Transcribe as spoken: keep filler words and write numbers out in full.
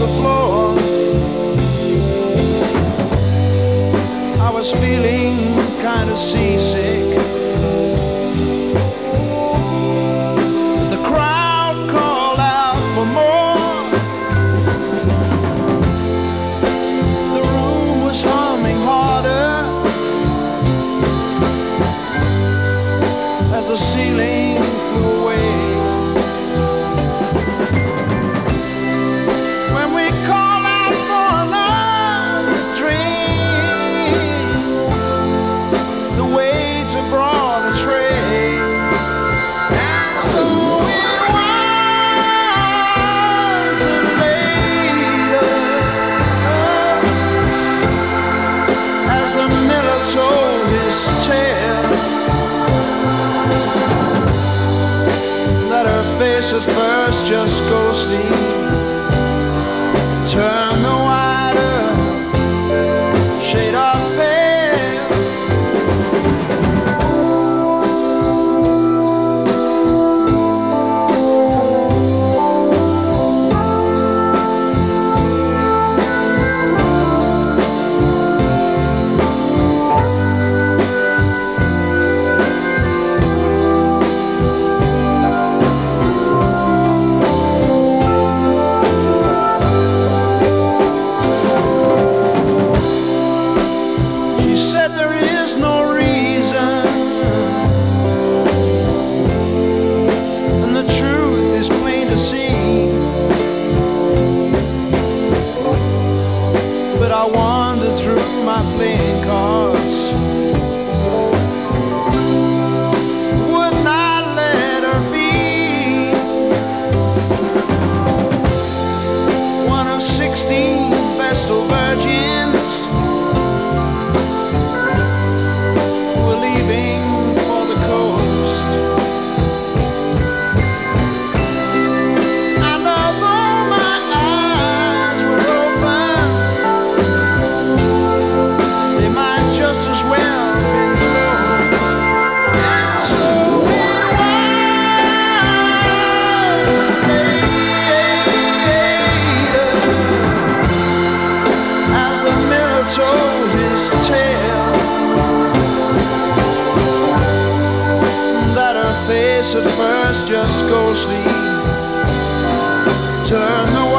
the floor. I was feeling kind of seasick. The crowd called out for more. The room was humming harder as the ceiling flew away. Told his tale that her face at first just ghostly turned the wider shade of I wander through my playing cards. Would not let her be one of sixteen Vestal virgins who were leaving for the coast. And although my eyes were open, just as well been closed. And so it was later, as the mirror told his tale, that her face at first just ghostly turned the